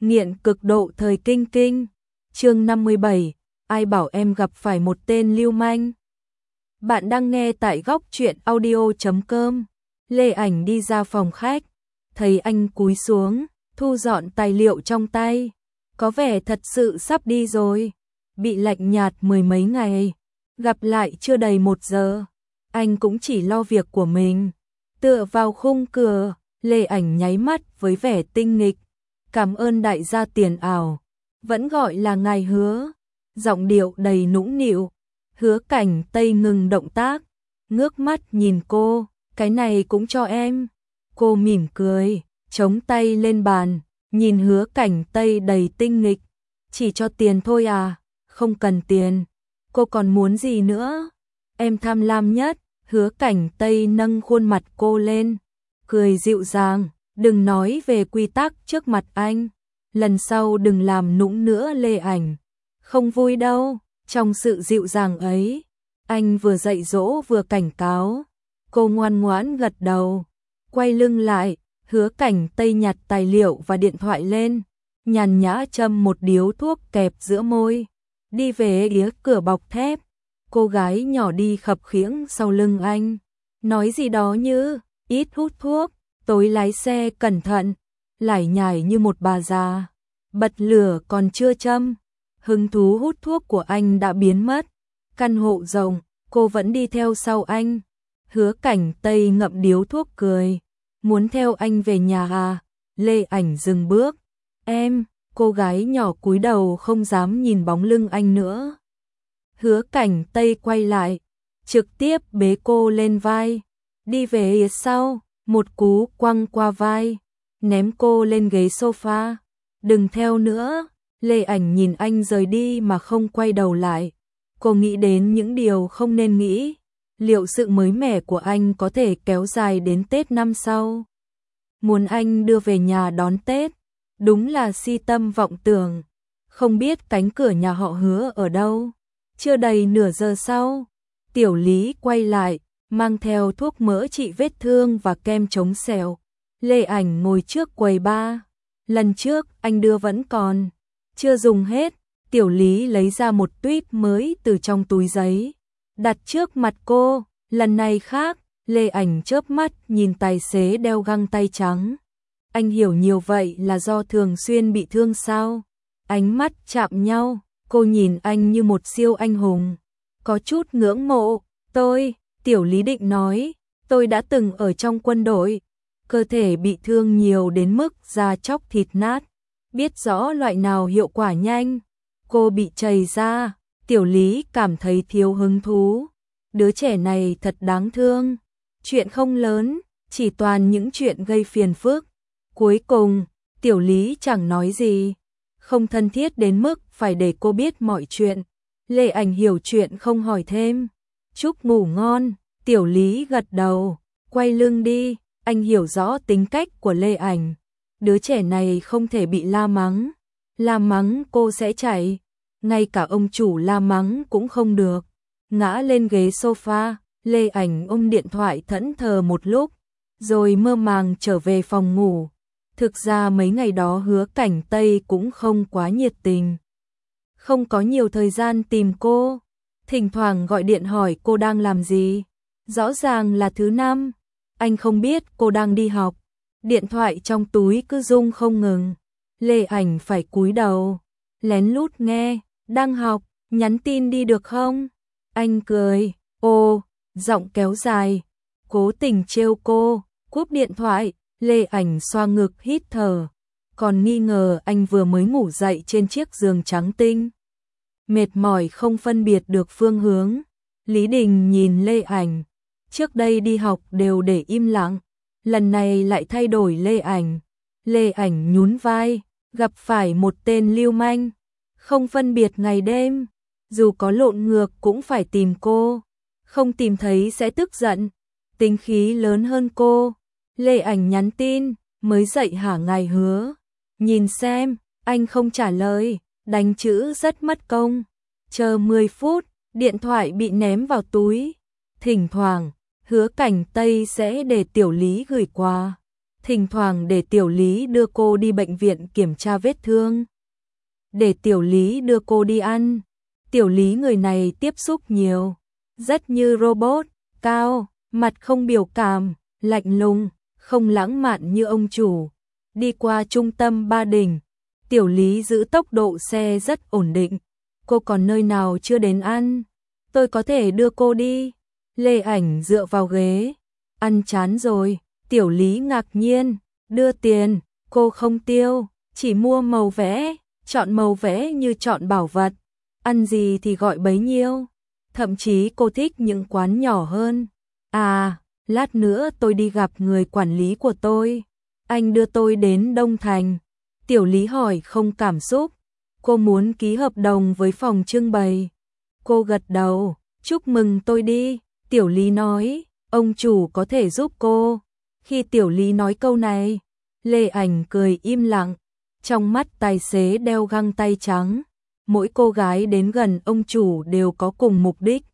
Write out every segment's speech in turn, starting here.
Nghiện cực độ thời kinh kinh. Chương 57, ai bảo em gặp phải một tên lưu manh. Bạn đang nghe tại góc truyện audio.com. Lê Ảnh đi ra phòng khách, thấy anh cúi xuống, thu dọn tài liệu trong tay. Có vẻ thật sự sắp đi rồi. Bị lạnh nhạt mười mấy ngày, gặp lại chưa đầy 1 giờ. Anh cũng chỉ lo việc của mình. Tựa vào khung cửa, Lê Ảnh nháy mắt với vẻ tinh nghịch. Cảm ơn đại gia tiền ảo. Vẫn gọi là ngài Hứa. Giọng điệu đầy nũng nịu. Hứa Cảnh Tây ngừng động tác, ngước mắt nhìn cô. Cái này cũng cho em. Cô mỉm cười, chống tay lên bàn, nhìn Hứa Cảnh Tây đầy tinh nghịch. Chỉ cho tiền thôi à? Không cần tiền. Cô còn muốn gì nữa? Em tham lam nhất. Hứa Cảnh Tây nâng khuôn mặt cô lên, cười dịu dàng. Đừng nói về quy tắc trước mặt anh. Lần sau đừng làm nũng nữa Lê Ảnh. Không vui đâu. Trong sự dịu dàng ấy, anh vừa dạy dỗ vừa cảnh cáo. Cô ngoan ngoãn gật đầu. Quay lưng lại, Hứa Cảnh Tây nhặt tài liệu và điện thoại lên, nhàn nhã châm một điếu thuốc kẹp giữa môi. Đi về phía cửa bọc thép. Cô gái nhỏ đi khập khiễng sau lưng anh, nói gì đó như ít hút thuốc, tối lái xe cẩn thận, lải nhải như một bà già. Bật lửa còn chưa châm, hứng thú hút thuốc của anh đã biến mất. Căn hộ rộng, cô vẫn đi theo sau anh. Hứa Cảnh Tây ngậm điếu thuốc cười. Muốn theo anh về nhà à? Lê Ảnh dừng bước. Em, cô gái nhỏ cúi đầu không dám nhìn bóng lưng anh nữa. Hứa Cảnh Tây quay lại, trực tiếp bế cô lên vai. Đi về phía sau, một cú quăng qua vai, ném cô lên ghế sofa. Đừng theo nữa. Lê Ảnh nhìn anh rời đi mà không quay đầu lại. Cô nghĩ đến những điều không nên nghĩ. Liệu sự mới mẻ của anh có thể kéo dài đến Tết năm sau? Muốn anh đưa về nhà đón Tết, đúng là si tâm vọng tưởng. Không biết cánh cửa nhà họ Hứa ở đâu. Chưa đầy nửa giờ sau, Tiểu Lý quay lại, mang theo thuốc mỡ trị vết thương và kem chống sẹo. Lê Ảnh ngồi trước quầy bar. Lần trước anh đưa vẫn còn chưa dùng hết. Tiểu Lý lấy ra một tuýp mới từ trong túi giấy, đặt trước mặt cô. Lần này khác. Lê Ảnh chớp mắt nhìn tài xế đeo găng tay trắng. Anh hiểu nhiều vậy là do thường xuyên bị thương sao? Ánh mắt chạm nhau, cô nhìn anh như một siêu anh hùng, có chút ngưỡng mộ. Tiểu Lý định nói, tôi đã từng ở trong quân đội, cơ thể bị thương nhiều đến mức da chóc thịt nát, biết rõ loại nào hiệu quả nhanh. Cô bị chày da. Tiểu Lý cảm thấy thiếu hứng thú. Đứa trẻ này thật đáng thương. Chuyện không lớn, chỉ toàn những chuyện gây phiền phức. Cuối cùng, Tiểu Lý chẳng nói gì, không thân thiết đến mức phải để cô biết mọi chuyện. Lê Ảnh hiểu chuyện không hỏi thêm. Chúc ngủ ngon. Tiểu Lý gật đầu, quay lưng đi. Anh hiểu rõ tính cách của Lê Ảnh. Đứa trẻ này không thể bị la mắng. La mắng cô sẽ chạy. Ngay cả ông chủ la mắng cũng không được. Ngã lên ghế sofa, Lê Ảnh ôm điện thoại thẫn thờ một lúc, rồi mơ màng trở về phòng ngủ. Thực ra mấy ngày đó Hứa Cảnh Tây cũng không quá nhiệt tình. Không có nhiều thời gian tìm cô. Thỉnh thoảng gọi điện hỏi cô đang làm gì. Rõ ràng là thứ năm. Anh không biết cô đang đi học. Điện thoại trong túi cứ rung không ngừng. Lê Ảnh phải cúi đầu, lén lút nghe. Đang học, nhắn tin đi được không? Anh cười. Ô, giọng kéo dài, cố tình trêu cô. Cúp điện thoại, Lê Ảnh xoa ngực hít thở, còn nghi ngờ anh vừa mới ngủ dậy trên chiếc giường trắng tinh, mệt mỏi không phân biệt được phương hướng. Lý Đình nhìn Lê Ảnh, trước đây đi học đều để im lặng, lần này lại thay đổi Lê Ảnh. Lê Ảnh nhún vai, gặp phải một tên lưu manh, không phân biệt ngày đêm, dù có lộn ngược cũng phải tìm cô, không tìm thấy sẽ tức giận, tính khí lớn hơn cô. Lê Ảnh nhắn tin, mới dậy hả ngài Hứa? Nhìn xem. Anh không trả lời, đánh chữ rất mất công. Chờ 10 phút, điện thoại bị ném vào túi. Thỉnh thoảng, Hứa Cảnh Tây sẽ để Tiểu Lý gửi quà. thỉnh thoảng để Tiểu Lý đưa cô đi bệnh viện kiểm tra vết thương. Để Tiểu Lý đưa cô đi ăn. Tiểu Lý người này tiếp xúc nhiều, rất như robot, cao, mặt không biểu cảm, lạnh lùng, không lãng mạn như ông chủ. Đi qua trung tâm Ba Đình, Tiểu Lý giữ tốc độ xe rất ổn định. Cô còn nơi nào chưa đến ăn? Tôi có thể đưa cô đi. Lê Ảnh dựa vào ghế. Ăn chán rồi. Tiểu Lý ngạc nhiên. Đưa tiền. Cô không tiêu. Chỉ mua màu vẽ. Chọn màu vẽ như chọn bảo vật. Ăn gì thì gọi bấy nhiêu. Thậm chí cô thích những quán nhỏ hơn. À, lát nữa tôi đi gặp người quản lý của tôi. Anh đưa tôi đến Đông Thành. Tiểu Lý hỏi không cảm xúc. Cô muốn ký hợp đồng với phòng trưng bày. Cô gật đầu. Chúc mừng tôi đi. Tiểu Lý nói, ông chủ có thể giúp cô. Khi Tiểu Lý nói câu này, Lê Ảnh cười im lặng. Trong mắt tài xế đeo găng tay trắng. Mỗi cô gái đến gần ông chủ đều có cùng mục đích.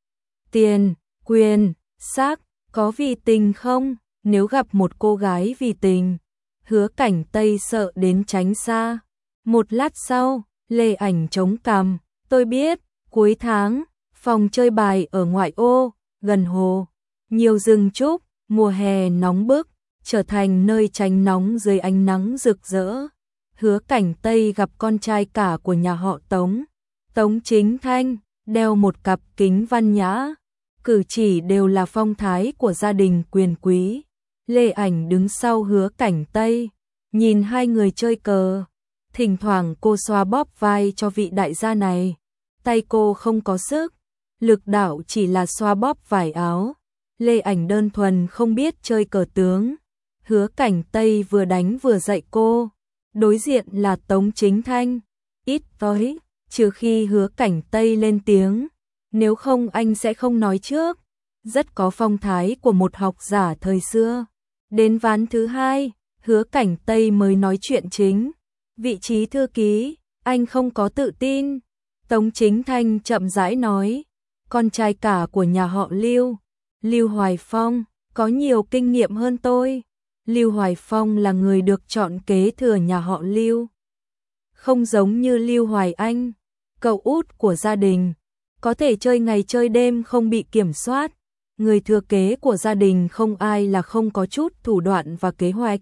Tiền, quyền, xác, có vì tình không? Nếu gặp một cô gái vì tình, Hứa Cảnh Tây sợ đến tránh xa. Một lát sau, Lê Ảnh chống cằm. Tôi biết, cuối tháng, phòng chơi bài ở ngoại ô, gần hồ. Nhiều rừng trúc, mùa hè nóng bức, trở thành nơi tránh nóng dưới ánh nắng rực rỡ. Hứa Cảnh Tây gặp con trai cả của nhà họ Tống. Tống Chính Thanh, đeo một cặp kính văn nhã. Cử chỉ đều là phong thái của gia đình quyền quý. Lê Ảnh đứng sau Hứa Cảnh Tây, nhìn hai người chơi cờ. Thỉnh thoảng cô xoa bóp vai cho vị đại gia này. Tay cô không có sức, lực đạo chỉ là xoa bóp vải áo. Lê Ảnh đơn thuần không biết chơi cờ tướng. Hứa Cảnh Tây vừa đánh vừa dạy cô. Đối diện là Tống Chính Thanh. Ít tới, trừ khi Hứa Cảnh Tây lên tiếng. Nếu không anh sẽ không nói trước. Rất có phong thái của một học giả thời xưa. Đến ván thứ hai, Hứa Cảnh Tây mới nói chuyện chính. Vị trí thư ký, anh không có tự tin. Tống Chính Thanh chậm rãi nói. Con trai cả của nhà họ Lưu, Lưu Hoài Phong, có nhiều kinh nghiệm hơn tôi. Lưu Hoài Phong là người được chọn kế thừa nhà họ Lưu. Không giống như Lưu Hoài Anh, cậu út của gia đình. Có thể chơi ngày chơi đêm không bị kiểm soát. Người thừa kế của gia đình không ai là không có chút thủ đoạn và kế hoạch.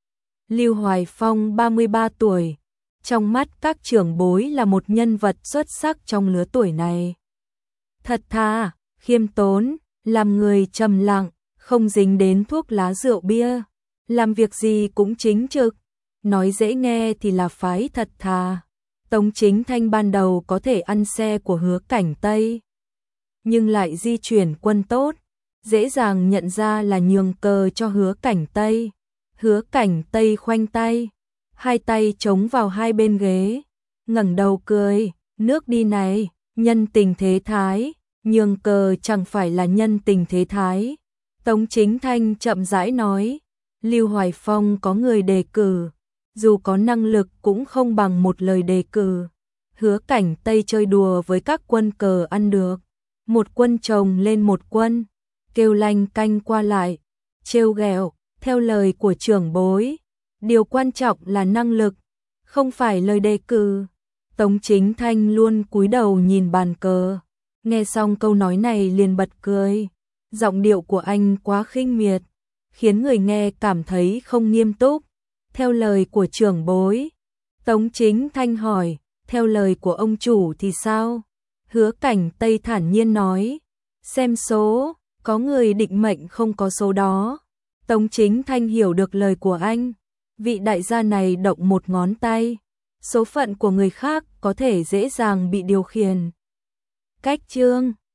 Lưu Hoài Phong 33 tuổi. Trong mắt các trưởng bối là một nhân vật xuất sắc trong lứa tuổi này. Thật thà, khiêm tốn, làm người trầm lặng, không dính đến thuốc lá rượu bia. Làm việc gì cũng chính trực. Nói dễ nghe thì là phái thật thà. Tống Chính Thanh ban đầu có thể ăn xe của Hứa Cảnh Tây, nhưng lại di chuyển quân tốt, dễ dàng nhận ra là nhường cờ cho Hứa Cảnh Tây. Hứa Cảnh Tây khoanh tay, hai tay chống vào hai bên ghế, ngẩng đầu cười, nước đi này, nhân tình thế thái, nhường cờ chẳng phải là nhân tình thế thái. Tống Chính Thanh chậm rãi nói, Lưu Hoài Phong có người đề cử, dù có năng lực cũng không bằng một lời đề cử. Hứa Cảnh Tây chơi đùa với các quân cờ ăn được, một quân chồng lên một quân, kêu lanh canh qua lại, trêu ghẹo, theo lời của trưởng bối. Điều quan trọng là năng lực, không phải lời đề cử. Tống Chính Thanh luôn cúi đầu nhìn bàn cờ, nghe xong câu nói này liền bật cười. Giọng điệu của anh quá khinh miệt, khiến người nghe cảm thấy không nghiêm túc. Theo lời của trưởng bối. Tống Chính Thanh hỏi, theo lời của ông chủ thì sao? Hứa Cảnh Tây thản nhiên nói, xem số, có người định mệnh không có số đó. Tống Chính Thanh hiểu được lời của anh. Vị đại gia này động một ngón tay, số phận của người khác có thể dễ dàng bị điều khiển. Cách chương